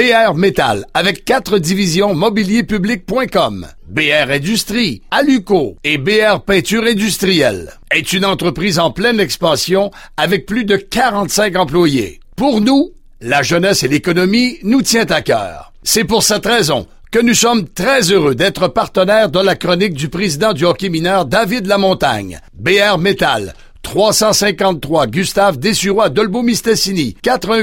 BR Métal, avec 4 divisions mobilierpublic.com. BR Industrie, Aluco et BR Peinture Industrielle est une entreprise en pleine expansion avec plus de 45 employés. Pour nous, la jeunesse et l'économie nous tient à cœur. C'est pour cette raison que nous sommes très heureux d'être partenaires de la chronique du président du hockey mineur David Lamontagne. BR Métal, 353 Gustave Dessurois Dolbeau-Mistassini,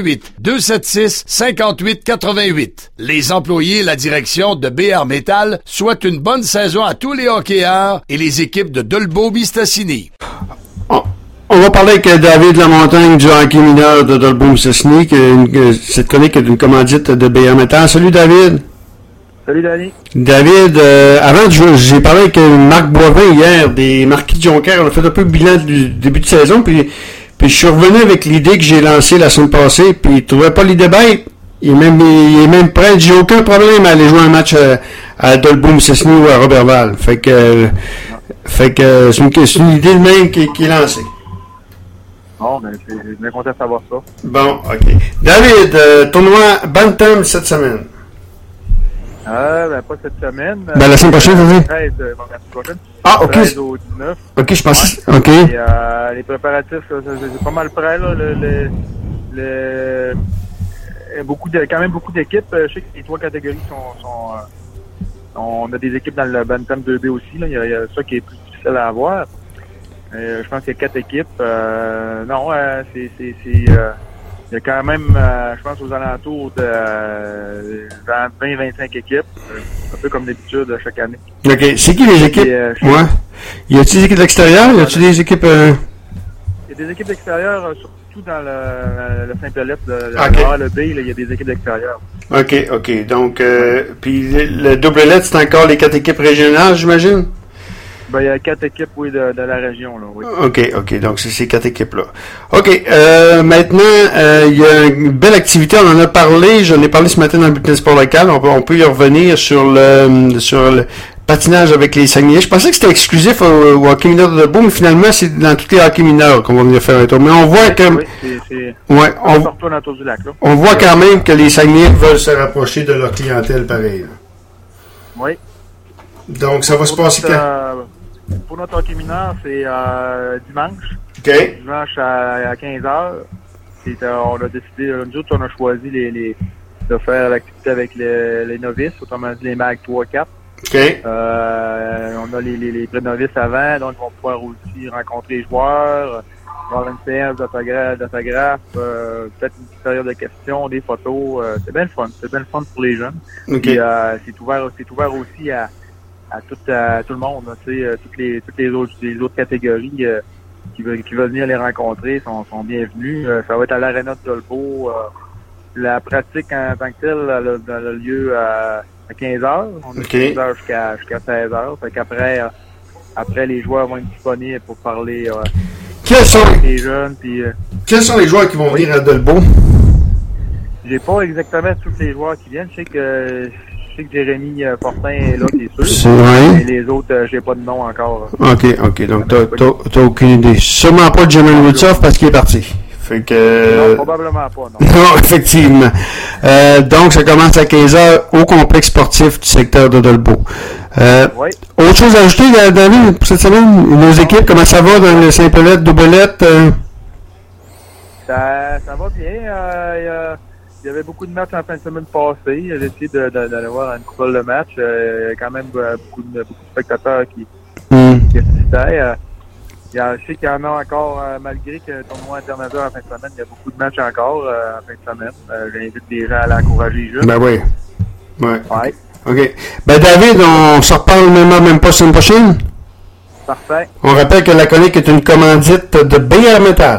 418-276-5888. Les employés et la direction de BR Métal souhaitent une bonne saison à tous les hockeyeurs et les équipes de Dolbeau-Mistassini. On va parler avec David Lamontagne du hockey mineur de Dolbeau-Mistassini. Cette chronique est une commandite de BR Métal. Salut David. Salut Danny. David, avant j'ai parlé avec Marc Boivin hier des Marquis de Jonquière. On a fait un peu le bilan du début de saison, puis je suis revenu avec l'idée que j'ai lancée la semaine passée, puis il trouvait pas l'idée bête. Il est même prêt. J'ai aucun problème à aller jouer un match à Dolbeau-Mistassini ou à Robertval. Fait que c'est une idée de même qui est lancée. Bon, ben, je suis bien content de savoir ça. Bon, ok. David, tournoi Bantam cette semaine. Ben, pas cette semaine. La semaine prochaine, vous dites? 13, la semaine prochaine. Ah, ok. 13 au 19. Ok, je pensais. Ouais. Ok. Et, les préparatifs, c'est pas mal prêt, là. Quand même beaucoup d'équipes. Je sais que les 3 catégories on a des équipes dans le Bantam 2B aussi, là. Il y a ça qui est plus difficile à avoir. Je pense qu'il y a 4 équipes. Il y a quand même, je pense, aux alentours de 20-25 équipes. Un peu comme d'habitude chaque année. OK. C'est qui les équipes? Ouais. Y a-t-il des équipes d'extérieur? Y a-t-il des équipes... Il y a des équipes d'extérieur, surtout dans le Saint-Pelette, le B, il y a des équipes d'extérieur. OK. Donc, puis le double lettre, c'est encore les 4 équipes régionales, j'imagine? Ben, il y a 4 équipes, oui, de la région, là, oui. OK. Donc, c'est ces 4 équipes-là. OK. Maintenant, il y a une belle activité. On en a parlé. J'en ai parlé ce matin dans le bulletin de sport local. On peut y revenir sur le patinage avec les Saguenayens. Je pensais que c'était exclusif au hockey mineur de Dolbeau, mais finalement, c'est dans tous les hockey mineurs qu'on va venir faire un tour. Mais on voit que... Oui, on retourne autour du lac, là. On voit quand même que les Saguenayens veulent se rapprocher de leur clientèle, pareil. Là. Oui. Donc, ça va se passer quand? Pour notre hockey mineur, c'est dimanche. OK. Dimanche à 15h. On a décidé, nous autres, on a choisi de faire l'activité avec les novices, autrement dit les MAG 3-4. OK. On a les pré-novices avant, donc on va pouvoir aussi rencontrer les joueurs, avoir une séance d'autographes, peut-être une petite période de questions, des photos. C'est bien le fun. C'est bien le fun pour les jeunes. Okay. Et, c'est ouvert aussi à tout le monde. Tu sais, toutes les autres catégories qui veulent venir les rencontrer sont bienvenus. Ça va être à l'Arena de Dolbeau. La pratique en tant que telle elle a lieu à 15h. On a 15h jusqu'à 16h. Fait qu'après les joueurs vont être disponibles pour parler avec les jeunes. Quels sont les joueurs qui vont venir à Dolbeau? J'ai pas exactement tous les joueurs qui viennent. Je sais que Jérémy Fortin est là, c'est sûr. C'est vrai. Et les autres, j'ai pas de nom encore. OK. Donc, t'as aucune idée. Sûrement pas de Jermaine Woodsoff parce qu'il est parti. Fait que... Non, probablement pas, non. Non, effectivement. Donc, ça commence à 15h au complexe sportif du secteur de Dolbeau. Oui. Autre chose à ajouter, David, pour cette semaine? Nos équipes, comment ça va dans le Saint-Pelette, Doublette? Ça va bien. Il y avait beaucoup de matchs en fin de semaine passée. J'ai essayé d'aller voir une couple de matchs. Il y a quand même beaucoup de spectateurs qui assistaient. Je sais qu'il y en a encore, malgré que le tournoi international en fin de semaine, il y a beaucoup de matchs encore en fin de semaine. J'invite les gens à l'encourager les jeunes. Ben oui. Ouais. OK. Ben David, on se reparle même pas la semaine prochaine? Parfait. On rappelle que la chronique est une commandite de BR Métal.